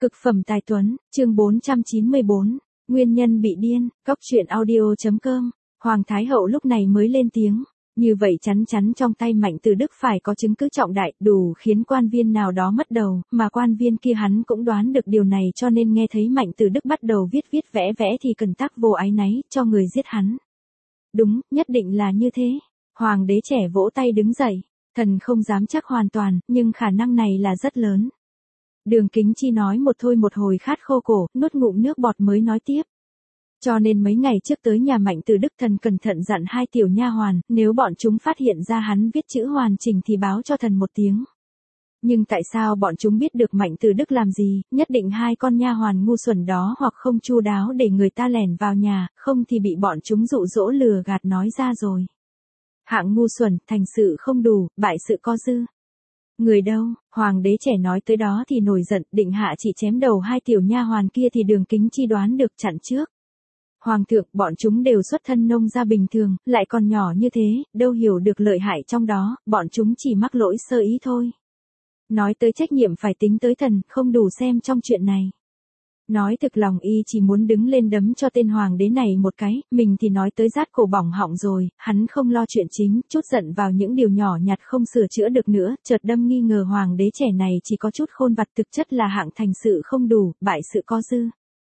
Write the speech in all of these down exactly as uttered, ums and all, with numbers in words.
Cực phẩm tài tuấn, chương bốn trăm chín mươi bốn, nguyên nhân bị điên, cóc truyện audio.com, Hoàng Thái Hậu lúc này mới lên tiếng, như vậy chắn chắn trong tay Mạnh Từ Đức phải có chứng cứ trọng đại, đủ khiến quan viên nào đó mất đầu, mà quan viên kia hắn cũng đoán được điều này cho nên nghe thấy Mạnh Từ Đức bắt đầu viết viết vẽ vẽ thì cần tác vô áy náy, cho người giết hắn. Đúng, nhất định là như thế. Hoàng đế trẻ vỗ tay đứng dậy, thần không dám chắc hoàn toàn, nhưng khả năng này là rất lớn. Đường Kính Chi nói một thôi một hồi khát khô cổ, nuốt ngụm nước bọt mới nói tiếp. Cho nên mấy ngày trước tới nhà Mạnh Từ Đức thần cẩn thận dặn hai tiểu nha hoàn, nếu bọn chúng phát hiện ra hắn viết chữ hoàn chỉnh thì báo cho thần một tiếng. Nhưng tại sao bọn chúng biết được Mạnh Từ Đức làm gì, nhất định hai con nha hoàn ngu xuẩn đó hoặc không chu đáo để người ta lẻn vào nhà, không thì bị bọn chúng dụ dỗ lừa gạt nói ra rồi. Hạng ngu xuẩn, thành sự không đủ, bại sự có dư. Người đâu? Hoàng đế trẻ nói tới đó thì nổi giận, định hạ chỉ chém đầu hai tiểu nha hoàn kia thì Đường Kính Chi đoán được chặn trước. Hoàng thượng, bọn chúng đều xuất thân nông gia bình thường, lại còn nhỏ như thế, đâu hiểu được lợi hại trong đó, bọn chúng chỉ mắc lỗi sơ ý thôi. Nói tới trách nhiệm phải tính tới thần, không đủ xem trong chuyện này. Nói thực lòng y chỉ muốn đứng lên đấm cho tên hoàng đế này một cái, mình thì nói tới rát cổ bỏng họng rồi, hắn không lo chuyện chính, chút giận vào những điều nhỏ nhặt không sửa chữa được nữa, chợt đâm nghi ngờ hoàng đế trẻ này chỉ có chút khôn vặt, thực chất là hạng thành sự không đủ, bại sự có dư.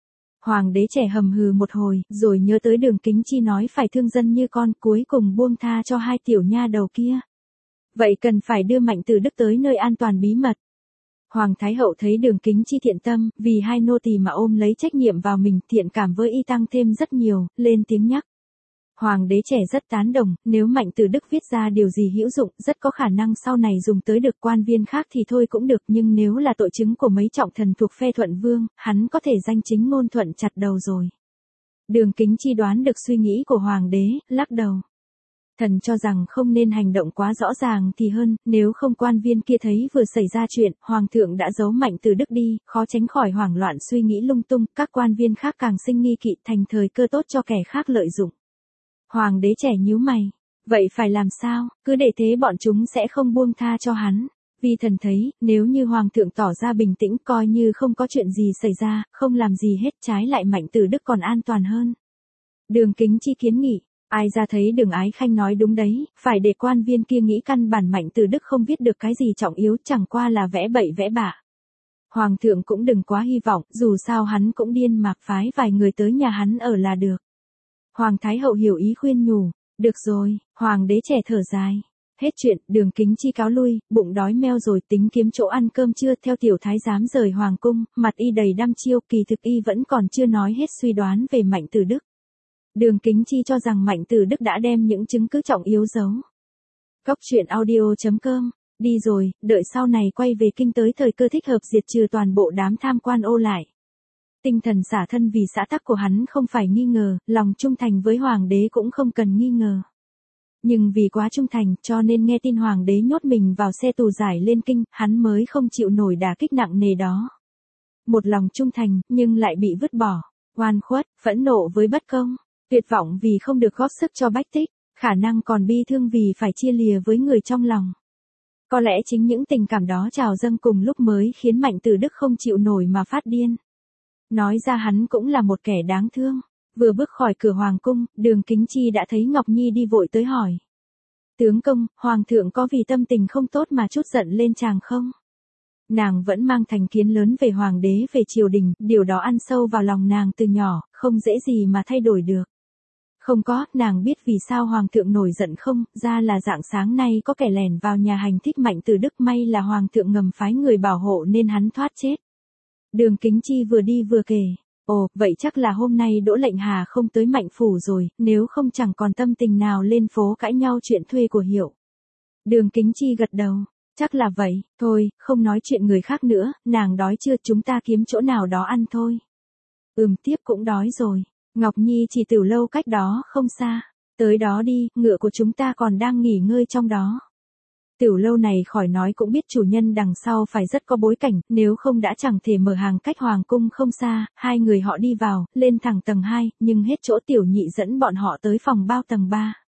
Hoàng đế trẻ hầm hừ một hồi, rồi nhớ tới Đường Kính Chi nói phải thương dân như con, cuối cùng buông tha cho hai tiểu nha đầu kia. Vậy cần phải đưa Mạnh Từ Đức tới nơi an toàn bí mật. Hoàng Thái Hậu thấy Đường Kính Chi thiện tâm, vì hai nô tỳ mà ôm lấy trách nhiệm vào mình, thiện cảm với y tăng thêm rất nhiều, lên tiếng nhắc. Hoàng đế trẻ rất tán đồng, nếu Mạnh Từ Đức viết ra điều gì hữu dụng, rất có khả năng sau này dùng tới được quan viên khác thì thôi cũng được, nhưng nếu là tội chứng của mấy trọng thần thuộc phe Thuận Vương, hắn có thể danh chính ngôn thuận chặt đầu rồi. Đường Kính Chi đoán được suy nghĩ của Hoàng đế, lắc đầu. Thần cho rằng không nên hành động quá rõ ràng thì hơn, nếu không quan viên kia thấy vừa xảy ra chuyện, Hoàng thượng đã giấu Mạnh Từ Đức đi, khó tránh khỏi hoảng loạn suy nghĩ lung tung, các quan viên khác càng sinh nghi kỵ thành thời cơ tốt cho kẻ khác lợi dụng. Hoàng đế trẻ nhíu mày, vậy phải làm sao, cứ để thế bọn chúng sẽ không buông tha cho hắn. Vì thần thấy, nếu như Hoàng thượng tỏ ra bình tĩnh coi như không có chuyện gì xảy ra, không làm gì hết trái lại Mạnh Từ Đức còn an toàn hơn. Đường Kính Chi kiến nghị. Ai ra thấy Đường Ái Khanh nói đúng đấy, phải để quan viên kia nghĩ căn bản Mạnh Từ Đức không viết được cái gì trọng yếu, chẳng qua là vẽ bậy vẽ bạ. Hoàng thượng cũng đừng quá hy vọng, dù sao hắn cũng điên mạc phái vài người tới nhà hắn ở là được. Hoàng Thái Hậu hiểu ý khuyên nhủ, được rồi, Hoàng đế trẻ thở dài. Hết chuyện, Đường Kính Chi cáo lui, bụng đói meo rồi tính kiếm chỗ ăn cơm trưa theo tiểu thái giám rời hoàng cung, mặt y đầy đăm chiêu, kỳ thực y vẫn còn chưa nói hết suy đoán về Mạnh Từ Đức. Đường Kính Chi cho rằng Mạnh Từ Đức đã đem những chứng cứ trọng yếu giấu. Cóc truyện audio.com, đi rồi, đợi sau này quay về kinh tới thời cơ thích hợp diệt trừ toàn bộ đám tham quan ô lại. Tinh thần xả thân vì xã tắc của hắn không phải nghi ngờ, lòng trung thành với hoàng đế cũng không cần nghi ngờ. Nhưng vì quá trung thành cho nên nghe tin hoàng đế nhốt mình vào xe tù giải lên kinh, hắn mới không chịu nổi đả kích nặng nề đó. Một lòng trung thành, nhưng lại bị vứt bỏ, oan khuất, phẫn nộ với bất công. Tuyệt vọng vì không được góp sức cho bách tích, khả năng còn bi thương vì phải chia lìa với người trong lòng. Có lẽ chính những tình cảm đó trào dâng cùng lúc mới khiến Mạnh Từ Đức không chịu nổi mà phát điên. Nói ra hắn cũng là một kẻ đáng thương. Vừa bước khỏi cửa hoàng cung, Đường Kính Chi đã thấy Ngọc Nhi đi vội tới hỏi. Tướng công, hoàng thượng có vì tâm tình không tốt mà chút giận lên chàng không? Nàng vẫn mang thành kiến lớn về hoàng đế về triều đình, điều đó ăn sâu vào lòng nàng từ nhỏ, không dễ gì mà thay đổi được. Không có, nàng biết vì sao hoàng thượng nổi giận không, ra là rạng sáng nay có kẻ lẻn vào nhà hành thích Mạnh Từ Đức, may là hoàng thượng ngầm phái người bảo hộ nên hắn thoát chết. Đường Kính Chi vừa đi vừa kể, ồ, vậy chắc là hôm nay Đỗ Lệnh Hà không tới Mạnh phủ rồi, nếu không chẳng còn tâm tình nào lên phố cãi nhau chuyện thuê của Hiệu. Đường Kính Chi gật đầu, chắc là vậy, thôi, không nói chuyện người khác nữa, nàng đói chưa, chúng ta kiếm chỗ nào đó ăn thôi. Ừm, tiếp cũng đói rồi. Ngọc Nhi chỉ tiểu lâu cách đó không xa, tới đó đi, ngựa của chúng ta còn đang nghỉ ngơi trong đó. Tiểu lâu này khỏi nói cũng biết chủ nhân đằng sau phải rất có bối cảnh, nếu không đã chẳng thể mở hàng cách hoàng cung không xa. Hai người họ đi vào, lên thẳng tầng hai, nhưng hết chỗ tiểu nhị dẫn bọn họ tới phòng bao tầng ba.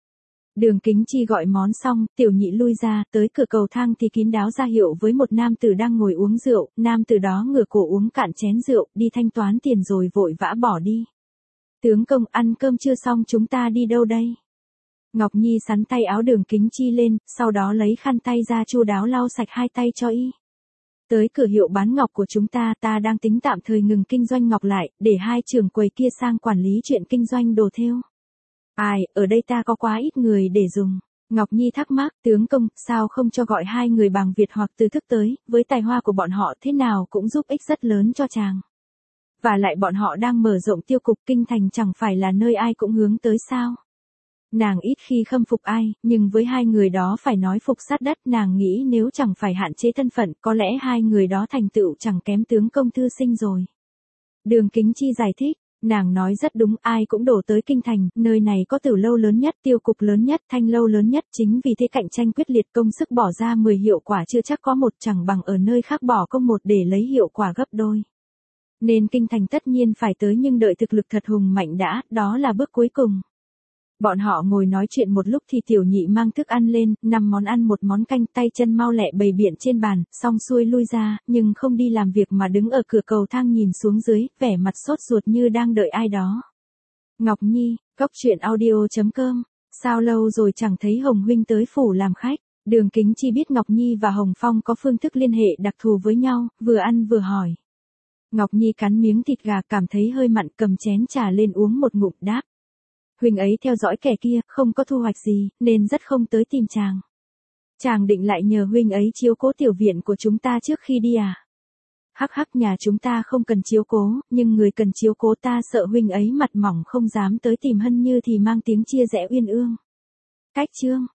Đường Kính Chi gọi món xong, Tiểu Nhị lui ra, tới cửa cầu thang thì kín đáo ra hiệu với một nam tử đang ngồi uống rượu, nam tử đó ngửa cổ uống cạn chén rượu, đi thanh toán tiền rồi vội vã bỏ đi. Tướng công, ăn cơm chưa xong, chúng ta đi đâu đây? Ngọc Nhi sắn tay áo Đường Kính Chi lên, sau đó lấy khăn tay ra chu đáo lau sạch hai tay cho y. Tới cửa hiệu bán ngọc của chúng ta, ta đang tính tạm thời ngừng kinh doanh ngọc lại, để hai trưởng quầy kia sang quản lý chuyện kinh doanh đồ thêu. Ai, ở đây ta có quá ít người để dùng. Ngọc Nhi thắc mắc, tướng công, sao không cho gọi hai người bằng Việt hoặc từ thức tới, với tài hoa của bọn họ thế nào cũng giúp ích rất lớn cho chàng. Và lại bọn họ đang mở rộng tiêu cục, kinh thành chẳng phải là nơi ai cũng hướng tới sao. Nàng ít khi khâm phục ai, nhưng với hai người đó phải nói phục sát đất, nàng nghĩ nếu chẳng phải hạn chế thân phận, có lẽ hai người đó thành tựu chẳng kém tướng công thư sinh rồi. Đường Kính Chi giải thích, nàng nói rất đúng, ai cũng đổ tới kinh thành, nơi này có tử lâu lớn nhất, tiêu cục lớn nhất, thanh lâu lớn nhất, chính vì thế cạnh tranh quyết liệt, công sức bỏ ra mười hiệu quả chưa chắc có một, chẳng bằng ở nơi khác bỏ công một để lấy hiệu quả gấp đôi. Nên kinh thành tất nhiên phải tới, nhưng đợi thực lực thật hùng mạnh đã, đó là bước cuối cùng. Bọn họ ngồi nói chuyện một lúc thì Tiểu Nhị mang thức ăn lên, năm món ăn một món canh, tay chân mau lẹ bày biện trên bàn, xong xuôi lui ra, nhưng không đi làm việc mà đứng ở cửa cầu thang nhìn xuống dưới, vẻ mặt sốt ruột như đang đợi ai đó. Ngọc Nhi, Cốc Truyện Audio chấm com, sao lâu rồi chẳng thấy Hồng huynh tới phủ làm khách. Đường Kính Chi biết Ngọc Nhi và Hồng Phong có phương thức liên hệ đặc thù với nhau, vừa ăn vừa hỏi. Ngọc Nhi cắn miếng thịt gà cảm thấy hơi mặn, cầm chén trà lên uống một ngụm đáp. Huynh ấy theo dõi kẻ kia, không có thu hoạch gì, nên rất không tới tìm chàng. Chàng định lại nhờ huynh ấy chiếu cố tiểu viện của chúng ta trước khi đi à? Hắc hắc, nhà chúng ta không cần chiếu cố, nhưng người cần chiếu cố ta sợ huynh ấy mặt mỏng không dám tới tìm Hân Như thì mang tiếng chia rẽ uyên ương. Cách chương